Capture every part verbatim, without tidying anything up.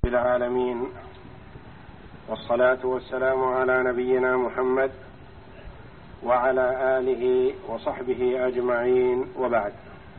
العالمين، والصلاة والسلام على نبينا محمد وعلى آله وصحبه أجمعين، وبعد.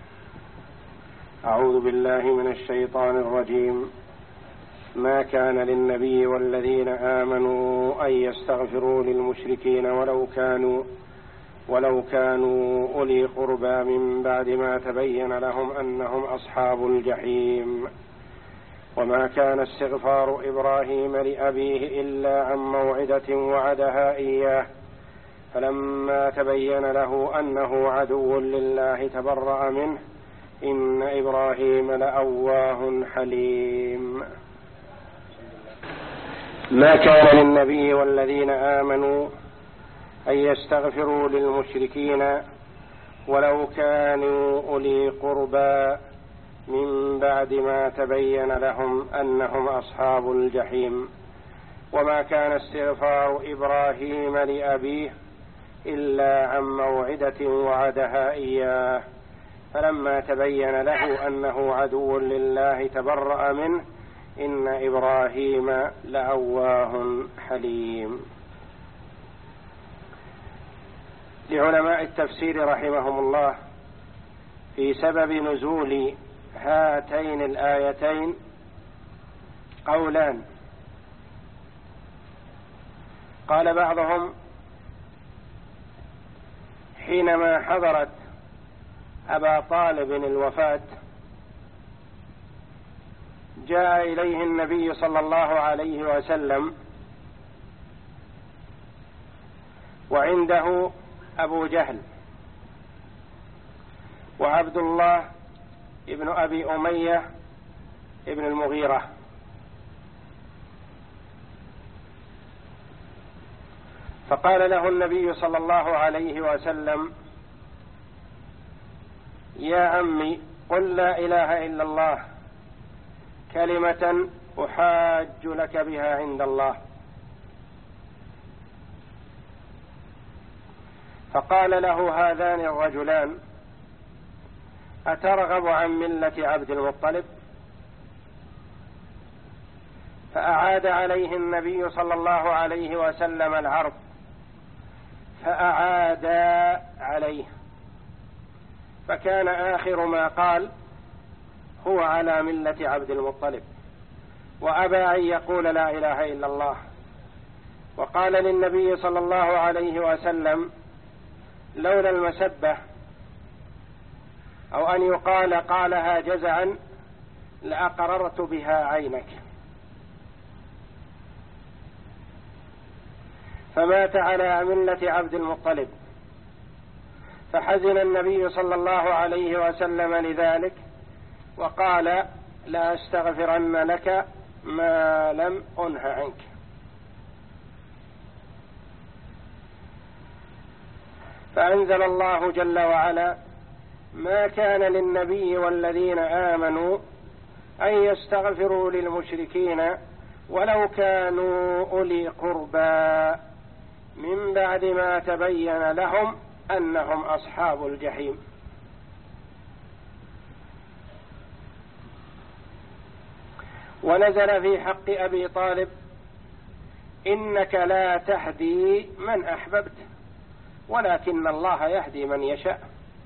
أعوذ بالله من الشيطان الرجيم. ما كان للنبي والذين آمنوا أن يستغفروا للمشركين ولو كانوا ولو كانوا أولي قربى من بعد ما تبين لهم أنهم أصحاب الجحيم. وما كان استغفار إبراهيم لأبيه إلا عن موعدة وعدها إياه، فلما تبين له أنه عدو لله تبرأ منه، إن إبراهيم لأواه حليم. ما كان للنبي والذين آمنوا أن يستغفروا للمشركين ولو كانوا أولي قربى من بعد ما تبين لهم أنهم أصحاب الجحيم. وما كان استغفار إبراهيم لأبيه إلا عن موعدة وعدها إياه، فلما تبين له أنه عدو لله تبرأ منه، إن إبراهيم لأواه حليم. لعلماء التفسير رحمهم الله في سبب نزول هاتين الآيتين قولان. قال بعضهم: حينما حضرت أبا طالب الوفاة جاء إليه النبي صلى الله عليه وسلم وعنده أبو جهل وعبد الله ابن أبي أمية ابن المغيرة، فقال له النبي صلى الله عليه وسلم: يا عمي، قل لا إله إلا الله كلمة أحاج لك بها عند الله. فقال له هذان الرجلان: أترغب عن ملة عبد المطلب؟ فأعاد عليه النبي صلى الله عليه وسلم العرض، فأعاد عليه، فكان آخر ما قال: هو على ملة عبد المطلب، وأبى أن يقول لا إله إلا الله. وقال للنبي صلى الله عليه وسلم: لولا المسبة أو أن يقال قالها جزعا لأقررت بها عينك. فمات على ملة عبد المطلب، فحزن النبي صلى الله عليه وسلم لذلك، وقال: لا أستغفرن لك ما لم أنه عنك. فأنزل الله جل وعلا: ما كان للنبي والذين آمنوا أن يستغفروا للمشركين ولو كانوا أولي قربى من بعد ما تبين لهم أنهم أصحاب الجحيم. ونزل في حق أبي طالب: إنك لا تهدي من أحببت ولكن الله يهدي من يشاء.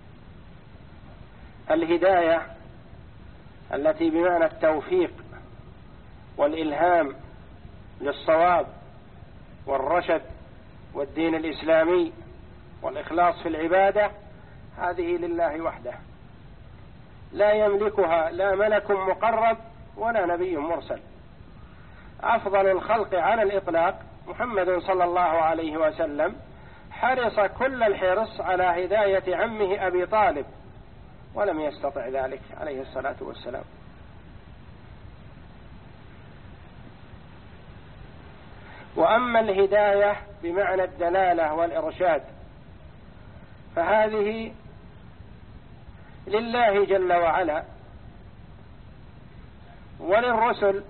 الهداية التي بمعنى التوفيق والإلهام للصواب والرشد والدين الإسلامي والإخلاص في العبادة، هذه لله وحده، لا يملكها لا ملك مقرب ولا نبي مرسل. أفضل الخلق على الإطلاق محمد صلى الله عليه وسلم حرص كل الحرص على هداية عمه أبي طالب، ولم يستطع ذلك عليه الصلاة والسلام. وأما الهداية بمعنى الدلالة والإرشاد فهذه لله جل وعلا وللرسل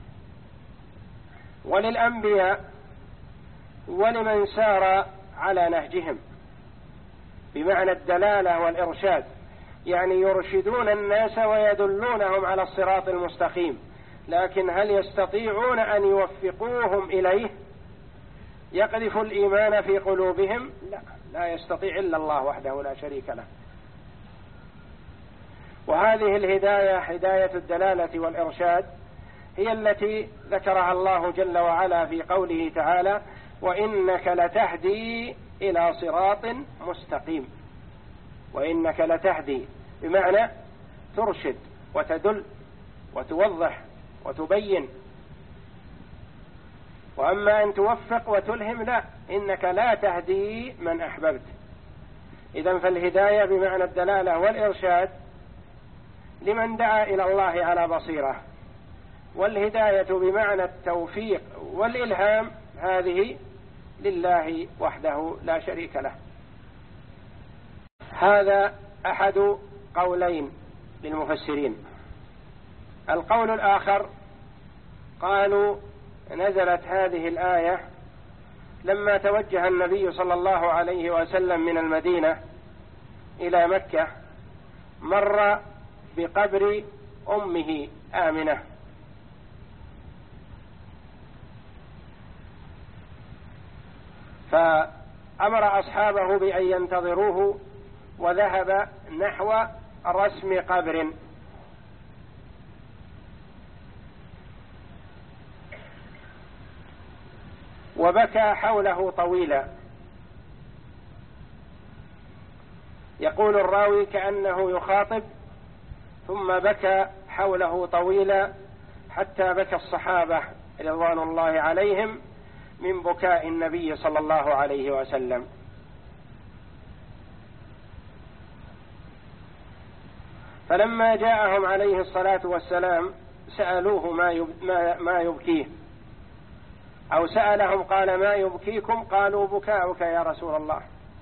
وللأنبياء ولمن سار على نهجهم، بمعنى الدلالة والإرشاد، يعني يرشدون الناس ويدلونهم على الصراط المستقيم، لكن هل يستطيعون أن يوفقوهم إليه يقذف الإيمان في قلوبهم؟ لا، لا يستطيع إلا الله وحده لا شريك له. وهذه الهداية هداية الدلالة والإرشاد هي التي ذكرها الله جل وعلا في قوله تعالى: وإنك لتهدي إلى صراط مستقيم. وإنك لتهدي بمعنى ترشد وتدل وتوضح وتبين. وأما أن توفق وتلهم لا، إنك لا تهدي من أحببت. إذن فالهداية بمعنى الدلالة والإرشاد لمن دعا إلى الله على بصيرة، والهداية بمعنى التوفيق والإلهام هذه لله وحده لا شريك له. هذا أحد قولين للمفسرين. القول الآخر قالوا نزلت هذه الآية لما توجه النبي صلى الله عليه وسلم من المدينة إلى مكة، مر بقبر أمه آمنة، فأمر أصحابه بأن ينتظروه وذهب نحو رسم قبر، وبكى حوله طويلا. يقول الراوي كأنه يخاطب ثم بكى حوله طويلا حتى بكى الصحابة رضوان الله عليهم من بكاء النبي صلى الله عليه وسلم. فلما جاءهم عليه الصلاة والسلام سألوه ما يبكيه، أو سألهم قال ما يبكيكم؟ قالوا بكاؤك يا رسول الله.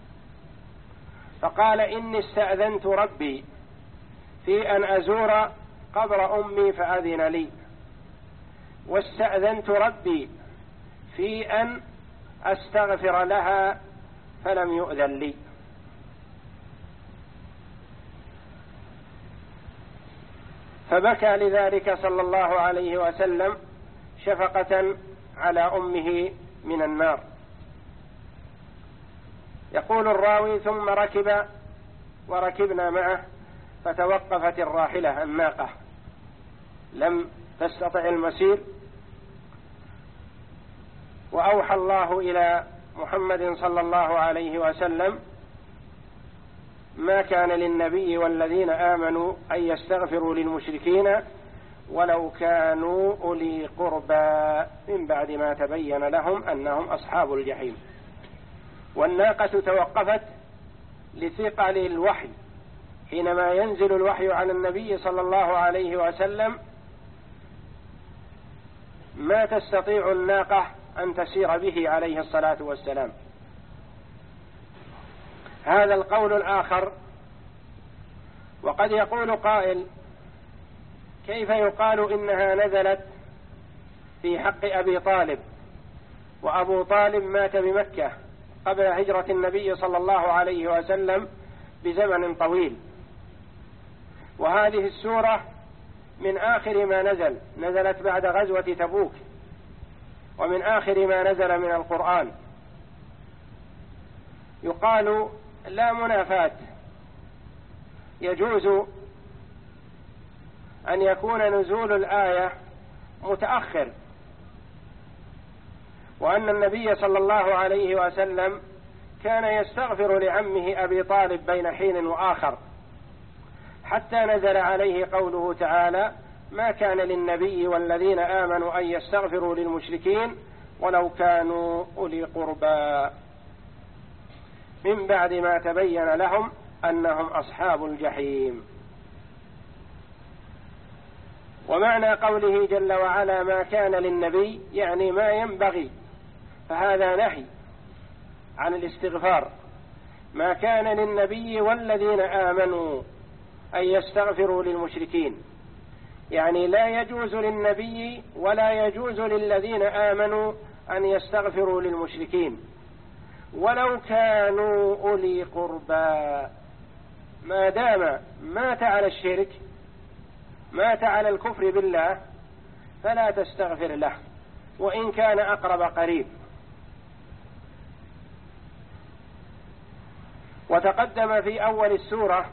فقال إني استأذنت ربي في أن أزور قبر أمي فأذن لي، واستأذنت ربي في أن أستغفر لها فلم يؤذن لي. فبكى لذلك صلى الله عليه وسلم شفقة على أمه من النار. يقول الراوي ثم ركب وركبنا معه فتوقفت الراحلة الناقة، لم تستطع المسير، وأوحى الله إلى محمد صلى الله عليه وسلم: ما كان للنبي والذين آمنوا أن يستغفروا للمشركين ولو كانوا أولي قربى من بعد ما تبين لهم أنهم أصحاب الجحيم. والناقة توقفت لثقل الوحي، حينما ينزل الوحي على النبي صلى الله عليه وسلم ما تستطيع الناقة أن تسير به عليه الصلاة والسلام. هذا القول الآخر. وقد يقول قائل: كيف يقال إنها نزلت في حق أبي طالب، وأبو طالب مات بمكة قبل هجرة النبي صلى الله عليه وسلم بزمن طويل، وهذه السورة من آخر ما نزل، نزلت بعد غزوة تبوك، ومن آخر ما نزل من القرآن. يقال لا منافاة، يجوز أن يكون نزول الآية متأخر، وأن النبي صلى الله عليه وسلم كان يستغفر لعمه أبي طالب بين حين وآخر، حتى نزل عليه قوله تعالى: ما كان للنبي والذين آمنوا أن يستغفروا للمشركين ولو كانوا أولي قربى من بعد ما تبين لهم أنهم أصحاب الجحيم. ومعنى قوله جل وعلا ما كان للنبي يعني ما ينبغي، فهذا نهي عن الاستغفار. ما كان للنبي والذين آمنوا أن يستغفروا للمشركين، يعني لا يجوز للنبي ولا يجوز للذين آمنوا أن يستغفروا للمشركين ولو كانوا أولي قربى، ما دام مات على الشرك، مات على الكفر بالله، فلا تستغفر له وإن كان أقرب قريب. وتقدم في أول السورة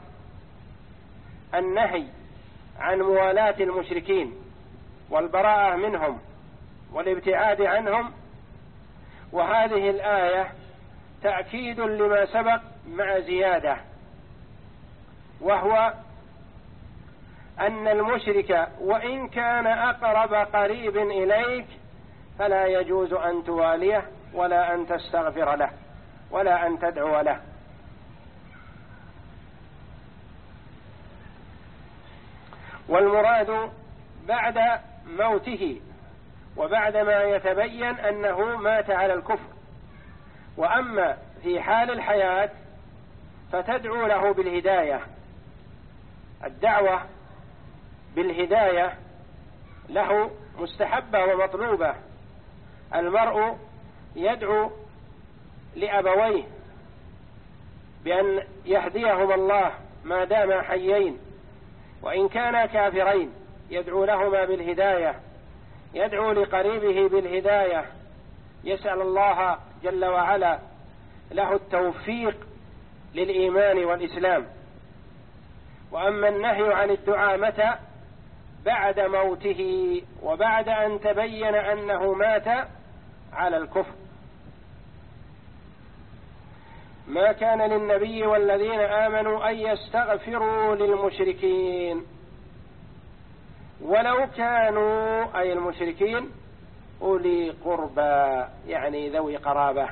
النهي عن موالاة المشركين والبراءة منهم والابتعاد عنهم، وهذه الآية تأكيد لما سبق مع زيادة، وهو أن المشرك وإن كان أقرب قريب إليك فلا يجوز أن تواليه ولا أن تستغفر له ولا أن تدعو له. والمراد بعد موته وبعد ما يتبين أنه مات على الكفر. وأما في حال الحياة فتدعو له بالهداية. الدعوة بالهداية له مستحبة ومطلوبة. المرء يدعو لأبويه بأن يهديهم الله ما داما حيين، وإن كانا كافرين يدعو لهما بالهداية، يدعو لقريبه بالهداية، يسأل الله جل وعلا له التوفيق للإيمان والإسلام. وأما النهي عن الدعاء متى؟ بعد موته وبعد أن تبين أنه مات على الكفر. ما كان للنبي والذين آمنوا أن يستغفروا للمشركين ولو كانوا، أي المشركين، أولي قربى، يعني ذوي قرابة.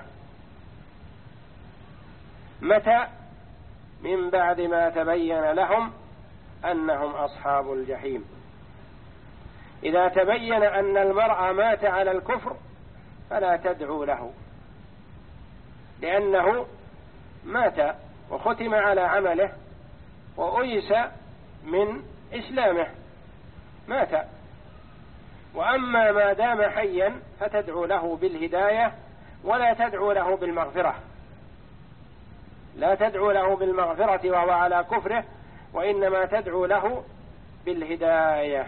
متى؟ من بعد ما تبين لهم أنهم أصحاب الجحيم. إذا تبين أن المرء مات على الكفر فلا تدعو له، لأنه مات وختم على عمله وأيس من إسلامه، مات. وأما ما دام حيا فتدعو له بالهداية ولا تدعو له بالمغفرة، لا تدعو له بالمغفرة وهو على كفره، وإنما تدعو له بالهداية.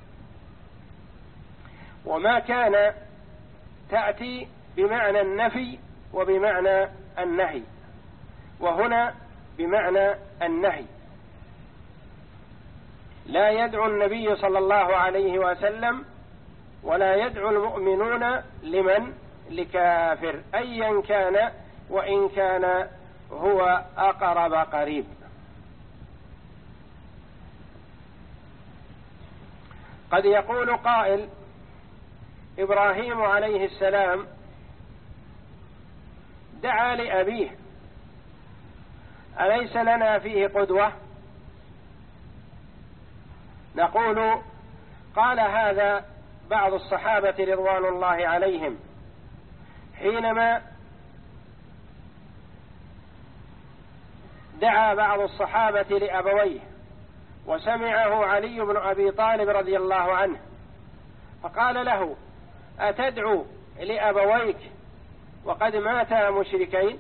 وما كان تأتي بمعنى النفي وبمعنى النهي، وهنا بمعنى النهي. لا يدعو النبي صلى الله عليه وسلم ولا يدعو المؤمنون لمن؟ لكافر أيا كان، وإن كان هو أقرب قريب. قد يقول قائل: إبراهيم عليه السلام دعا لأبيه، أليس لنا فيه قدوة؟ نقول: قال هذا بعض الصحابة رضوان الله عليهم حينما دعا بعض الصحابة لأبويه وسمعه علي بن أبي طالب رضي الله عنه، فقال له: أتدعو لأبويك وقد ماتا مشركين؟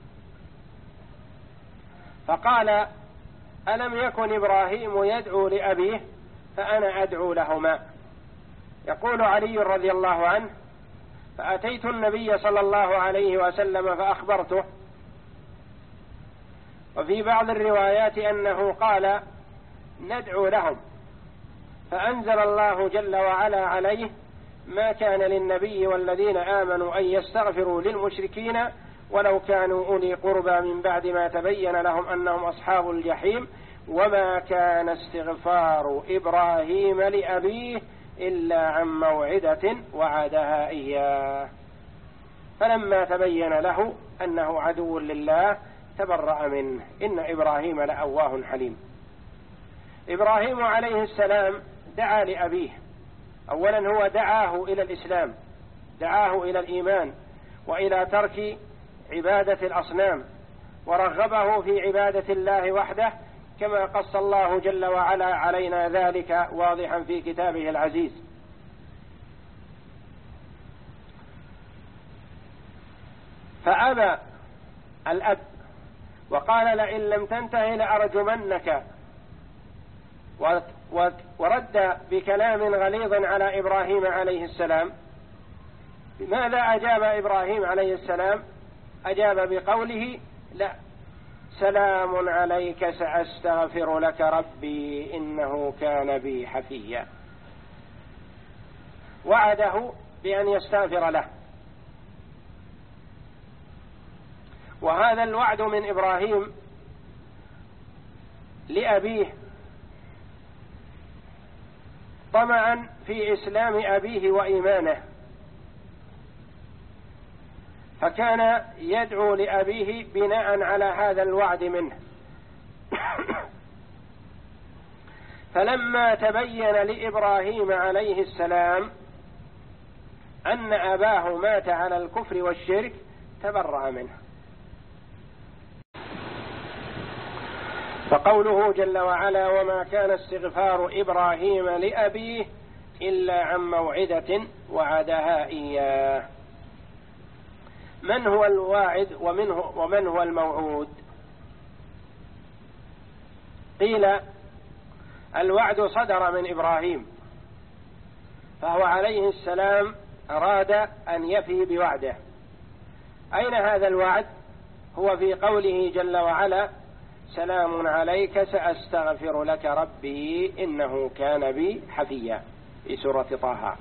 فقال: ألم يكن إبراهيم يدعو لأبيه فأنا أدعو لهما. يقول علي رضي الله عنه: فأتيت النبي صلى الله عليه وسلم فأخبرته. وفي بعض الروايات أنه قال: ندعو لهم، فأنزل الله جل وعلا عليه: ما كان للنبي والذين آمنوا أن يستغفروا للمشركين ولو كانوا أولي قربى من بعد ما تبين لهم أنهم أصحاب الجحيم وما كان استغفار إبراهيم لأبيه إلا عن موعدة وعدها إياه. فلما تبين له أنه عدو لله تبرأ منه، إن إبراهيم لأواه حليم. إبراهيم عليه السلام دعا لأبيه. أولا هو دعاه إلى الإسلام، دعاه إلى الإيمان وإلى ترك عبادة الأصنام، ورغبه في عبادة الله وحده، كما قص الله جل وعلا علينا ذلك واضحا في كتابه العزيز. فأبى الأب وقال: لئن لم تنته لأرجمنك ورد بكلام غليظ على إبراهيم عليه السلام، ماذا أجاب إبراهيم عليه السلام؟ أجاب بقوله: لا، سلام عليك سأستغفر لك ربي إنه كان بي حفيا. وعده بأن يستغفر له. وهذا الوعد من إبراهيم لأبيه طمعا في إسلام أبيه وإيمانه، فكان يدعو لأبيه بناء على هذا الوعد منه. فلما تبين لإبراهيم عليه السلام أن أباه مات على الكفر والشرك تبرأ منه. فقوله جل وعلا: وما كان استغفار إبراهيم لأبيه إلا عن موعدة وعدها إياه. من هو الواعد ومنه ومن هو الموعود؟ قيل الوعد صدر من إبراهيم، فهو عليه السلام أراد أن يفي بوعده. أين هذا الوعد؟ هو في قوله جل وعلا: سلام عليك سأستغفر لك ربي إنه كان بي حفيا، في سورة طه.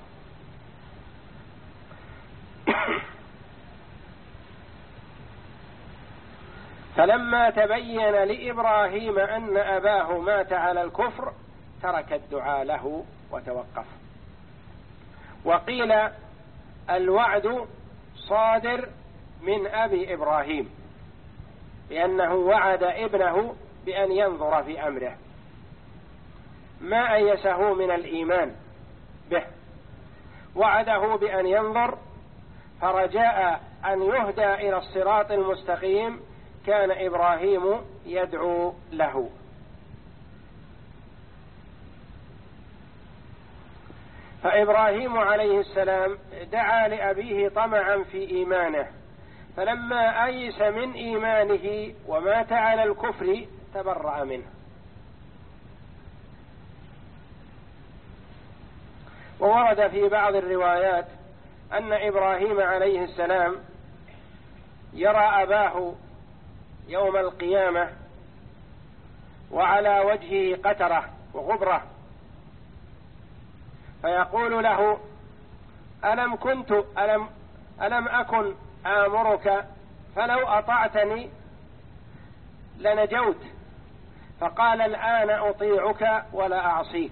فلما تبين لإبراهيم أن أباه مات على الكفر ترك الدعاء له وتوقف. وقيل الوعد صادر من أبي إبراهيم، لأنه وعد ابنه بأن ينظر في أمره، ما أيسه من الإيمان به، وعده بأن ينظر، فرجاء أن يهدى إلى الصراط المستقيم كان إبراهيم يدعو له. فإبراهيم عليه السلام دعا لأبيه طمعا في إيمانه، فلما أيس من إيمانه ومات على الكفر تبرأ منه. وورد في بعض الروايات أن إبراهيم عليه السلام يرى أباه يوم القيامة وعلى وجهه قترة وغبرة، فيقول له: ألم كنت ألم ألم أكن آمرك فلو أطعتني لنجوت؟ فقال: الآن أطيعك ولا أعصيك.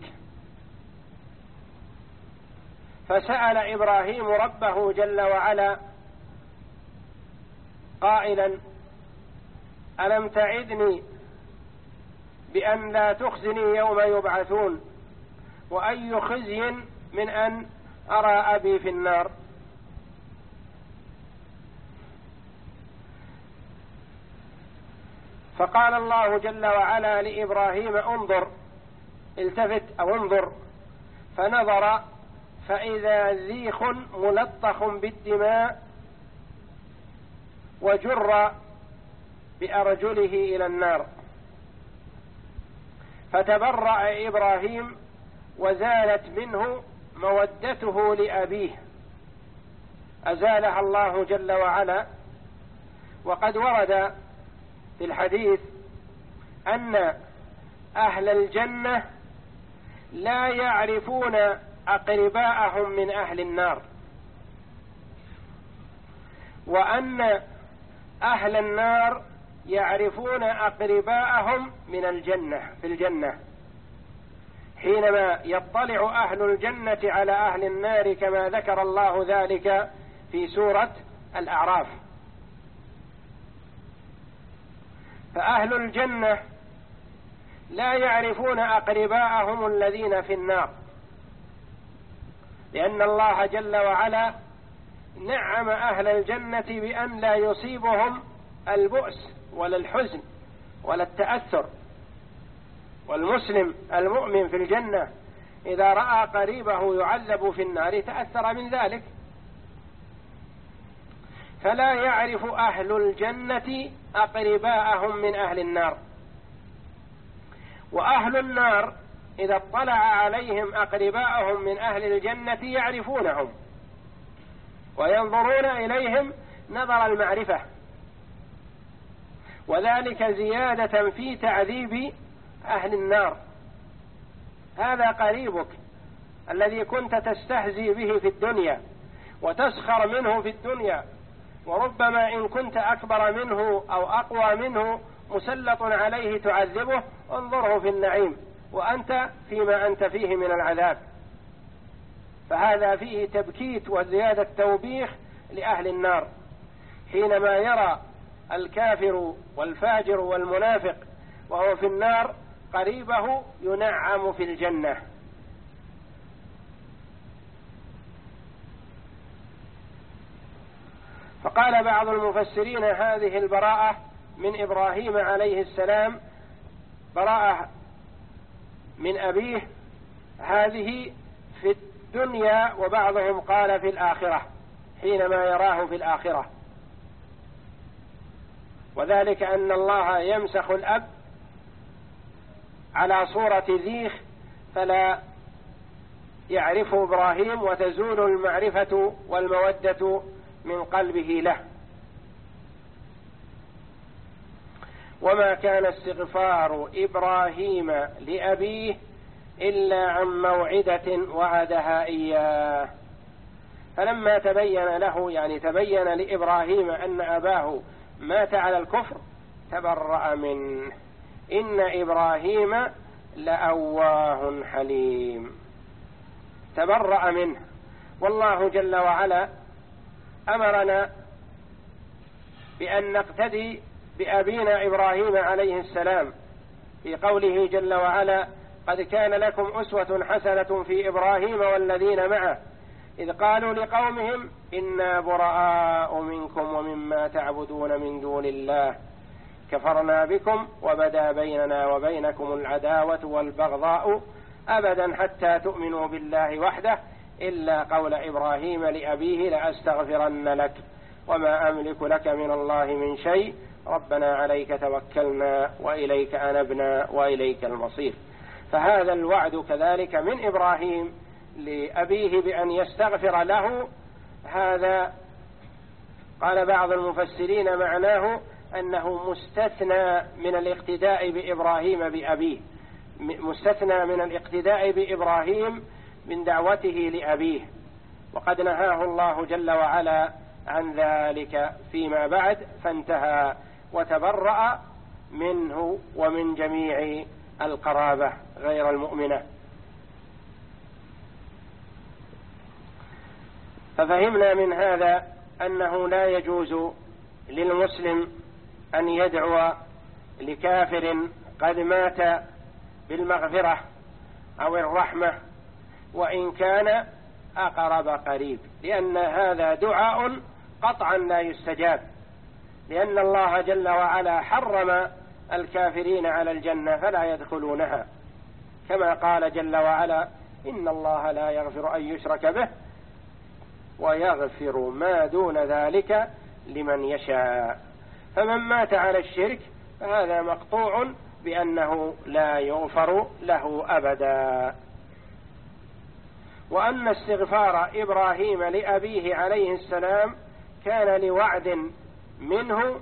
فسأل إبراهيم ربه جل وعلا قائلا: ألم تعدني بأن لا تخزني يوم يبعثون، وأي خزي من أن أرى أبي في النار؟ فقال الله جل وعلا لإبراهيم: انظر، التفت أو انظر. فنظر فإذا ذيخ ملطخ بالدماء وجر بأرجله إلى النار. فتبرأ إبراهيم وزالت منه مودته لأبيه، أزالها الله جل وعلا. وقد ورد في الحديث أن أهل الجنة لا يعرفون أقرباءهم من أهل النار، وأن أهل النار يعرفون أقرباءهم من الجنة في الجنة، حينما يطلع أهل الجنة على أهل النار، كما ذكر الله ذلك في سورة الأعراف. فأهل الجنة لا يعرفون أقرباءهم الذين في النار، لأن الله جل وعلا نعم أهل الجنة بأن لا يصيبهم البؤس ولا الحزن ولا التأثر. والمسلم المؤمن في الجنة إذا رأى قريبه يعذب في النار تأثر من ذلك. فلا يعرف أهل الجنة أقرباءهم من أهل النار. وأهل النار إذا اطلع عليهم أقرباءهم من أهل الجنة يعرفونهم وينظرون إليهم نظر المعرفة، وذلك زيادة في تعذيب أهل النار. هذا قريبك الذي كنت تستهزي به في الدنيا وتسخر منه في الدنيا، وربما إن كنت أكبر منه أو أقوى منه مسلط عليه تعذبه، انظره في النعيم وأنت فيما أنت فيه من العذاب. فهذا فيه تبكيت وزيادة توبيخ لأهل النار، حينما يرى الكافر والفاجر والمنافق وهو في النار قريبه ينعم في الجنة. فقال بعض المفسرين هذه البراءة من إبراهيم عليه السلام براءة من أبيه، هذه في الدنيا، وبعضهم قال في الآخرة حينما يراه في الآخرة، وذلك أن الله يمسخ الأب على صورة ذيخ فلا يعرف إبراهيم، وتزول المعرفة والمودة من قلبه له. وما كان استغفار إبراهيم لأبيه إلا عن موعدة وعدها إياه، فلما تبين له، يعني تبين لإبراهيم أن أباه مات على الكفر، تبرأ منه. إن إبراهيم لأواه حليم، تبرأ منه. والله جل وعلا أمرنا بأن نقتدي بأبينا إبراهيم عليه السلام في قوله جل وعلا: قد كان لكم أسوة حسنة في إبراهيم والذين معه إذ قالوا لقومهم إنا براء منكم ومما تعبدون من دون الله كفرنا بكم وبدا بيننا وبينكم العداوة والبغضاء أبدا حتى تؤمنوا بالله وحده إلا قول إبراهيم لأبيه لأستغفرن لك وما أملك لك من الله من شيء ربنا عليك توكلنا وإليك أنبنا وإليك المصير. فهذا الوعد كذلك من إبراهيم لأبيه بأن يستغفر له. هذا قال بعض المفسرين معناه أنه مستثنى من الاقتداء بإبراهيم بأبيه، مستثنى من الاقتداء بإبراهيم من دعوته لأبيه، وقد نهاه الله جل وعلا عن ذلك فيما بعد فانتهى وتبرأ منه ومن جميع القرابة غير المؤمنة. ففهمنا من هذا أنه لا يجوز للمسلم أن يدعو لكافر قد مات بالمغفرة أو الرحمة وإن كان أقرب قريب، لأن هذا دعاء قطعا لا يستجاب، لأن الله جل وعلا حرم الكافرين على الجنة فلا يدخلونها، كما قال جل وعلا: إن الله لا يغفر أن يشرك به ويغفر ما دون ذلك لمن يشاء. فمن مات على الشرك فهذا مقطوع بأنه لا يغفر له أبدا. وأن استغفار إبراهيم لأبيه عليه السلام كان لوعد منه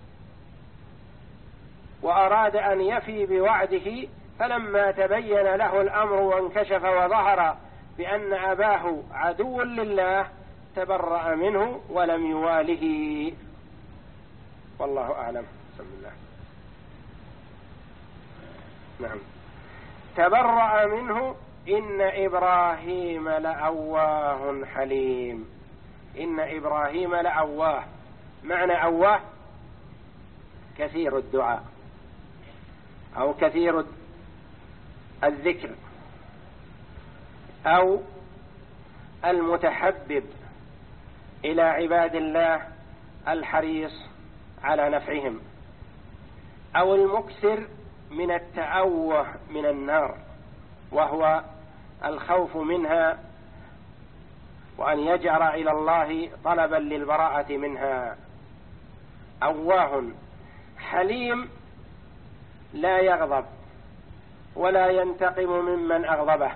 وأراد أن يفي بوعده، فلما تبين له الأمر وانكشف وظهر بأن أباه عدو لله تبرأ منه ولم يواله. والله أعلم. بسم الله. نعم. تبرأ منه إن إبراهيم لأواه حليم. إن إبراهيم لأواه، معنى أواه كثير الدعاء أو كثير الذكر أو المتحبب إلى عباد الله الحريص على نفعهم، أو المكثر من التأوه من النار وهو الخوف منها وأن يجأر إلى الله طلبا للبراءة منها. أواه حليم لا يغضب ولا ينتقم ممن أغضبه.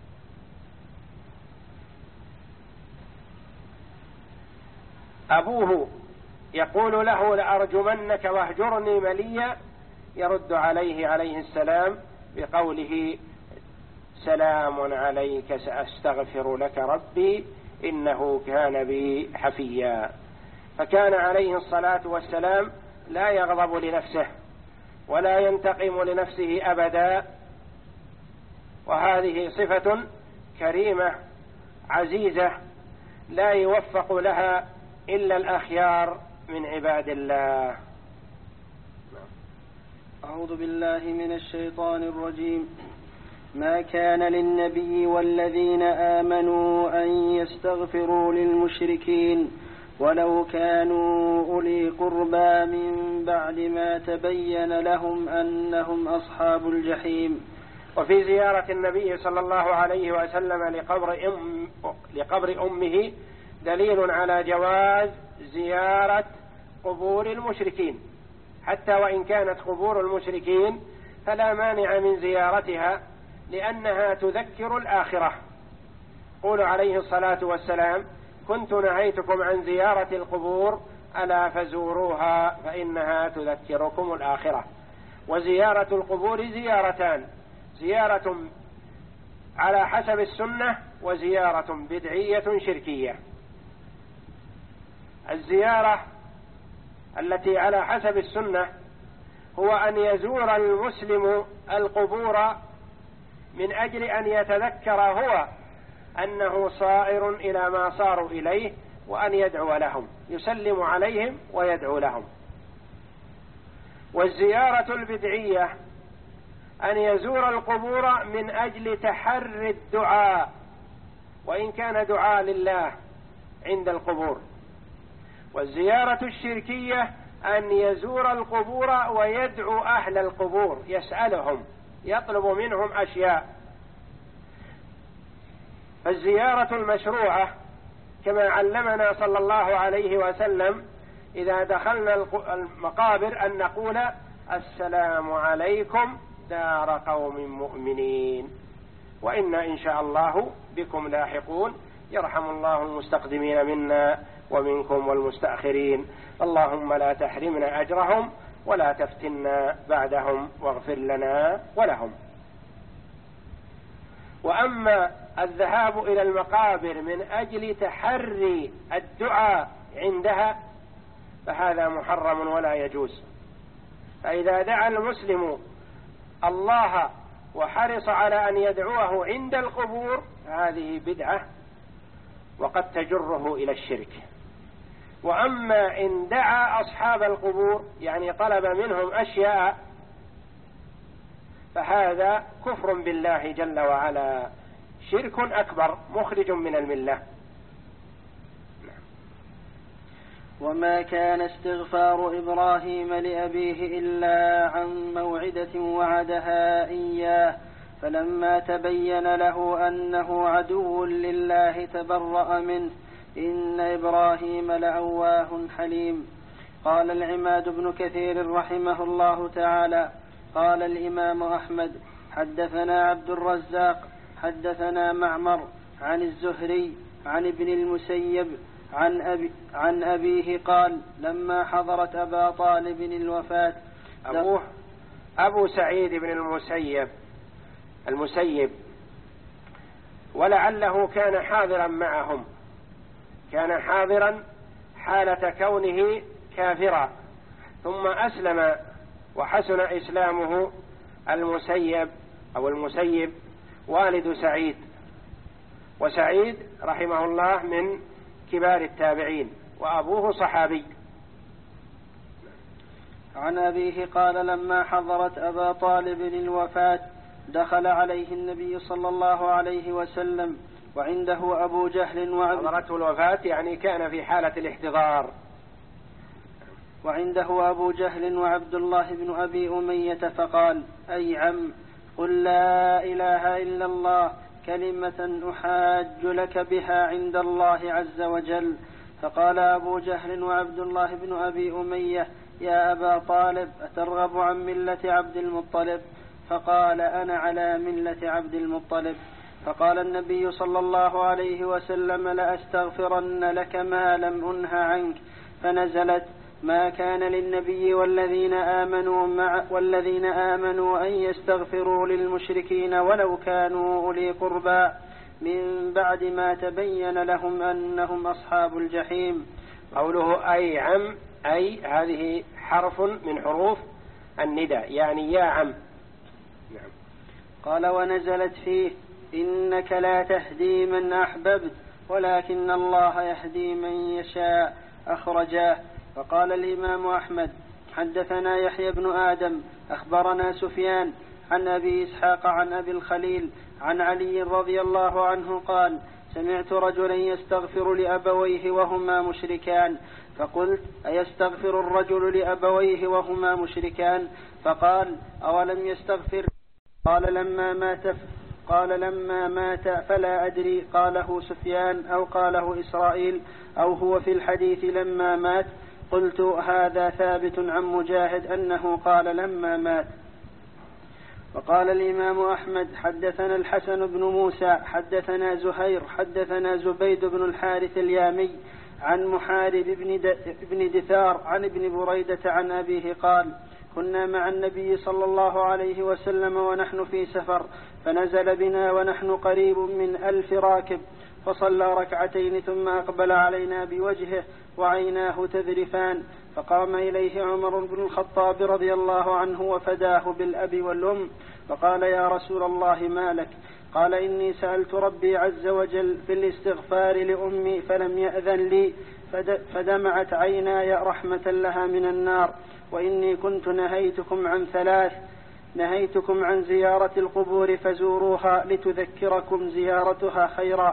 أبوه يقول له لأرجمنك واهجرني مليا، يرد عليه عليه السلام بقوله سلام عليك سأستغفر لك ربي إنه كان بي حفيا. فكان عليه الصلاة والسلام لا يغضب لنفسه ولا ينتقم لنفسه أبدا، وهذه صفة كريمة عزيزة لا يوفق لها إلا الأخيار من عباد الله. أعوذ بالله من الشيطان الرجيم. ما كان للنبي والذين آمنوا أن يستغفروا للمشركين ولو كانوا أولي قربى من بعد ما تبين لهم أنهم أصحاب الجحيم. وفي زيارة النبي صلى الله عليه وسلم لقبر, أم لقبر أمه دليل على جواز زيارة قبور المشركين، حتى وإن كانت قبور المشركين فلا مانع من زيارتها لأنها تذكر الآخرة. قول عليه الصلاة والسلام كنت نهيتكم عن زيارة القبور ألا فزوروها فإنها تذكركم الآخرة. وزيارة القبور زيارتان، زيارة على حسب السنة وزيارة بدعية شركية. الزيارة التي على حسب السنة هو أن يزور المسلم القبور من أجل أن يتذكر هو أنه صائر إلى ما صاروا إليه، وأن يدعو لهم، يسلم عليهم ويدعو لهم. والزيارة البدعية أن يزور القبور من أجل تحري الدعاء، وإن كان دعاء لله عند القبور. والزيارة الشركية أن يزور القبور ويدعو أهل القبور، يسألهم، يطلب منهم أشياء. فالزيارة المشروعة كما علمنا صلى الله عليه وسلم إذا دخلنا المقابر أن نقول السلام عليكم دار قوم مؤمنين وإنا إن شاء الله بكم لاحقون، يرحم الله المستقدمين منا ومنكم والمستأخرين، اللهم لا تحرمنا أجرهم ولا تفتنا بعدهم واغفر لنا ولهم. وأما الذهاب إلى المقابر من أجل تحري الدعاء عندها فهذا محرم ولا يجوز. فإذا دعا المسلم الله وحرص على أن يدعوه عند القبور هذه بدعة وقد تجره إلى الشرك. وأما إن دعا أصحاب القبور يعني طلب منهم أشياء فهذا كفر بالله جل وعلا، شرك أكبر مخرج من الملة. وما كان استغفار إبراهيم لأبيه إلا عن موعدة وعدها إياه فلما تبين له أنه عدو لله تبرأ منه إن إبراهيم لأواه حليم. قال العماد بن كثير رحمه الله تعالى قال الإمام أحمد حدثنا عبد الرزاق حدثنا معمر عن الزهري عن ابن المسيب عن, أبي عن أبيه قال لما حضرت أبا طالب الوفاة أبوه أبو سعيد بن المسيب المسيب ولعله كان حاضرا معهم، كان حاضرا حالة كونه كافرا ثم أسلم وحسن إسلامه المسيب أو المسيب والد سعيد، وسعيد رحمه الله من كبار التابعين وأبوه صحابي. عن أبيه قال لما حضرت أبا طالب الوفاة دخل عليه النبي صلى الله عليه وسلم وعنده أبو جهل وعبد حضرته الوفاة يعني كان في حالة الاحتضار، وعنده أبو جهل وعبد الله بن أبي أمية فقال أي عم قل لا إله إلا الله كلمة أحاج لك بها عند الله عز وجل. فقال أبو جهل وعبد الله بن أبي أمية يا أبا طالب أترغب عن ملة عبد المطلب؟ فقال أنا على ملة عبد المطلب. فقال النبي صلى الله عليه وسلم لأستغفرن لك ما لم أنه عنك. فنزلت ما كان للنبي والذين آمنوا, مع والذين آمنوا أن يستغفروا للمشركين ولو كانوا أولي قربى من بعد ما تبين لهم أنهم أصحاب الجحيم. قوله أي عم أي هذه حرف من حروف النداء يعني يا عم. نعم. قال ونزلت فيه إنك لا تهدي من أحببت ولكن الله يهدي من يشاء أخرجاه. فقال الإمام أحمد حدثنا يحيى بن آدم أخبرنا سفيان عن أبي إسحاق عن أبي الخليل عن علي رضي الله عنه قال سمعت رجلا يستغفر لأبويه وهما مشركان فقلت أيستغفر الرجل لأبويه وهما مشركان؟ فقال أولم يستغفر؟ قال لما مات قال لما مات فلا أدري قاله سفيان أو قاله إسرائيل أو هو في الحديث لما مات. قلت هذا ثابت عن مجاهد أنه قال لما مات. وقال الإمام أحمد حدثنا الحسن بن موسى حدثنا زهير حدثنا زبيد بن الحارث اليامي عن محارب بن دثار عن ابن بريدة عن أبيه قال كنا مع النبي صلى الله عليه وسلم ونحن في سفر فنزل بنا ونحن قريب من ألف راكب فصلى ركعتين ثم أقبل علينا بوجهه وعيناه تذرفان فقام إليه عمر بن الخطاب رضي الله عنه وفداه بالأب والأم فقال يا رسول الله ما لك؟ قال إني سألت ربي عز وجل في الاستغفار لأمي فلم يأذن لي فدمعت عيناي رحمة لها من النار وإني كنت نهيتكم عن ثلاث نهيتكم عن زيارة القبور فزوروها لتذكركم زيارتها خيرا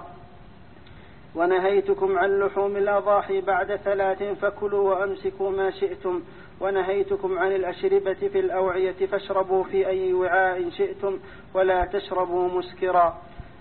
ونهيتكم عن لحوم الأضاحي بعد ثلاث فكلوا وأمسكوا ما شئتم ونهيتكم عن الأشربة في الأوعية فاشربوا في أي وعاء شئتم ولا تشربوا مسكرا.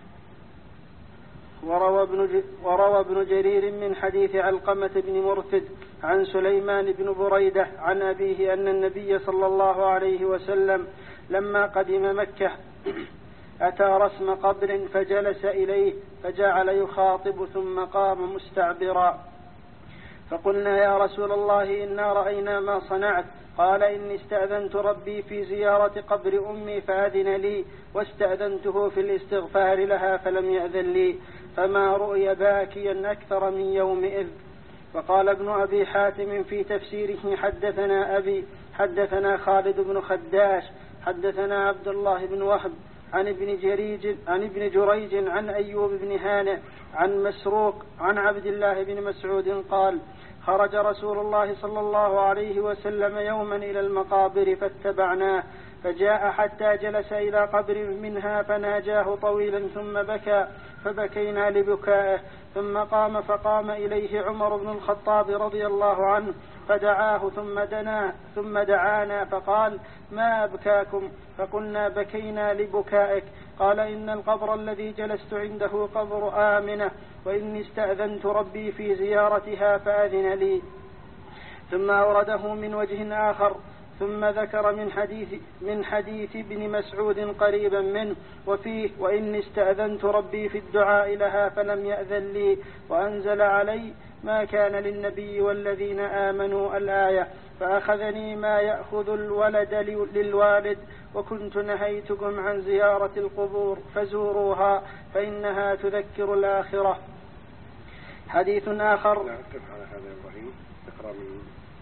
وروى ابن, وروى ابن جرير من حديث علقمة بن مرثد عن سليمان بن بريدة عن أبيه أن النبي صلى الله عليه وسلم لما قدم مكة أتى رسم قبر فجلس إليه فجعل يخاطب ثم قام مستعبرا فقلنا يا رسول الله إنا رأينا ما صنعت. قال إني استأذنت ربي في زيارة قبر أمي فأذن لي واستأذنته في الاستغفار لها فلم يأذن لي فما رؤي باكيا أكثر من يومئذ. وقال ابن أبي حاتم في تفسيره حدثنا أبي حدثنا خالد بن خداش حدثنا عبد الله بن وهب عن ابن جريج عن ابن جريج عن أيوب بن هانئ عن مسروق عن عبد الله بن مسعود قال خرج رسول الله صلى الله عليه وسلم يوما إلى المقابر فاتبعناه فجاء حتى جلس إلى قبر منها فناجاه طويلا ثم بكى فبكينا لبكائه ثم قام فقام إليه عمر بن الخطاب رضي الله عنه فدعاه ثم دنا ثم دعانا فقال ما أبكاكم؟ فقلنا بكينا لبكائك. قال إن القبر الذي جلست عنده قبر آمنة وإني استأذنت ربي في زيارتها فأذن لي. ثم أورده من وجه آخر ثم ذكر من حديث من حديث ابن مسعود قريبا منه وفيه وإني استأذنت ربي في الدعاء لها فلم يأذن لي وأنزل علي ما كان للنبي والذين آمنوا الآية فأخذني ما يأخذ الولد للوالد وكنت نهيتكم عن زيارة القبور فزوروها فإنها تذكر الآخرة. حديث آخر لا أكتب على هذا إبراهيم اقرأ من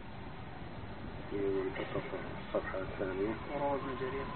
منتصف الصفحة الثانية. وروى ابن جرير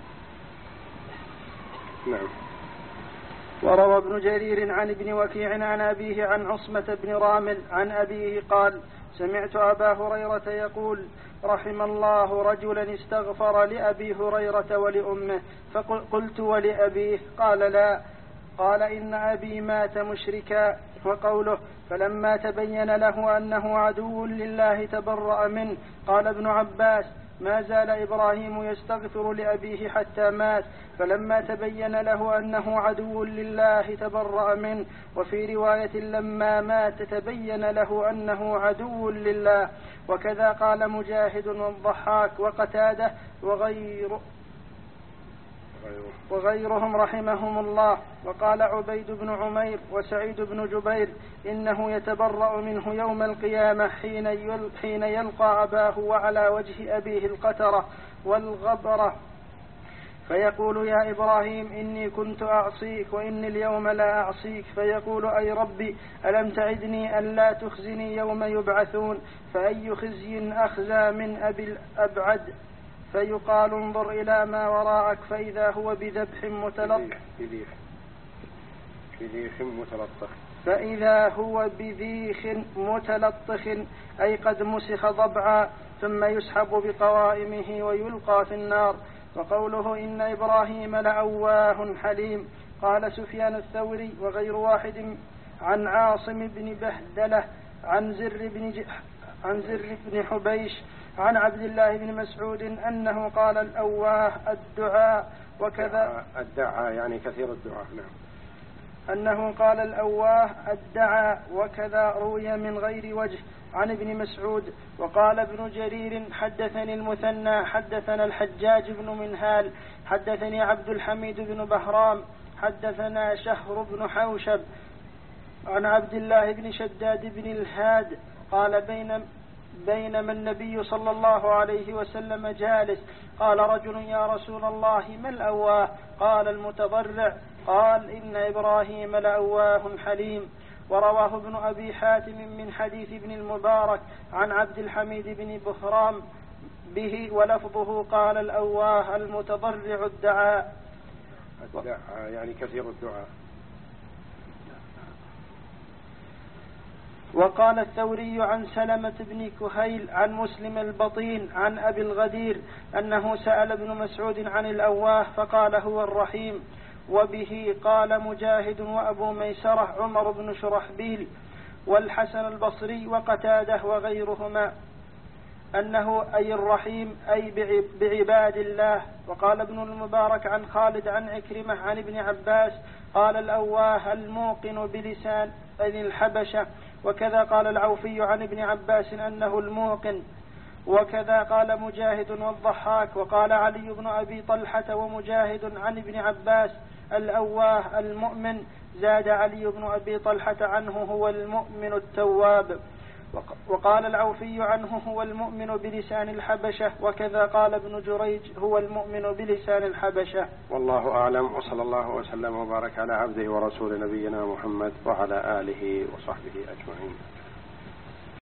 نعم وروى ابن جرير عن ابن وكيع عن أبيه عن عصمة بن رامل عن أبيه قال سمعت أبا هريرة يقول رحم الله رجلا استغفر لأبي هريرة ولأمه فقلت ولأبيه؟ قال لا. قال إن أبي مات مشركا. وقوله فلما تبين له أنه عدو لله تبرأ منه. قال ابن عباس ما زال إبراهيم يستغفر لأبيه حتى مات فلما تبين له أنه عدو لله تبرأ منه. وفي رواية لما مات تبين له أنه عدو لله. وكذا قال مجاهد والضحاك وقتاده وغير وغيرهم رحمهم الله. وقال عبيد بن عمير وسعيد بن جبير إنه يتبرأ منه يوم القيامة حين يلقى أباه وعلى وجه أبيه القترة والغبرة فيقول يا إبراهيم إني كنت أعصيك وإني اليوم لا أعصيك، فيقول أي ربي ألم تعدني أن لا تخزني يوم يبعثون، فأي خزي أخزى من أبي الأبعد، فيقال انظر إلى ما وراءك فإذا هو بذبح متلطخ بذيخ متلطخ فإذا هو بذيخ متلطخ أي قد مسخ ضبعا، ثم يسحب بقوائمه ويلقى في النار. وقوله إن إبراهيم لأواه حليم. قال سفيان الثوري وغير واحد عن عاصم بن بهدلة عن زر بن, ج... عن زر بن حبيش عن عبد الله بن مسعود أنه قال الأواه الدعاء وكذا الدعاء يعني كثير الدعاء. نعم. أنه قال الأواه الدعاء وكذا روي من غير وجه عن ابن مسعود. وقال ابن جرير حدثني المثنى حدثنا الحجاج بن منهال حدثني عبد الحميد بن بهرام حدثنا شهر بن حوشب عن عبد الله بن شداد بن الهاد قال بين بينما النبي صلى الله عليه وسلم جالس قال رجل يا رسول الله ما الأواه؟ قال المتضرع. قال إن إبراهيم لأواه حليم. ورواه ابن أبي حاتم من حديث ابن المبارك عن عبد الحميد بن بهرام به ولفظه قال الأواه المتضرع الدعاء. الدعاء يعني كثير الدعاء. وقال الثوري عن سلمة بن كهيل عن مسلم البطين عن أبي الغدير أنه سأل ابن مسعود عن الأواه فقال هو الرحيم. وبه قال مجاهد وأبو ميسرة عمر بن شرحبيل والحسن البصري وقتاده وغيرهما أنه أي الرحيم أي بعباد الله. وقال ابن المبارك عن خالد عن عكرمة عن ابن عباس قال الأواه الموقن بلسان الحبشة. وكذا قال العوفي عن ابن عباس أنه الموقن. وكذا قال مجاهد والضحاك. وقال علي بن أبي طلحة ومجاهد عن ابن عباس الأواه المؤمن. زاد علي بن أبي طلحة عنه هو المؤمن التواب. وقال العوفي عنه هو المؤمن بلسان الحبشة. وكذا قال ابن جريج هو المؤمن بلسان الحبشة. والله أعلم، وصلى الله وسلم وبارك على عبده ورسول نبينا محمد وعلى آله وصحبه أجمعين.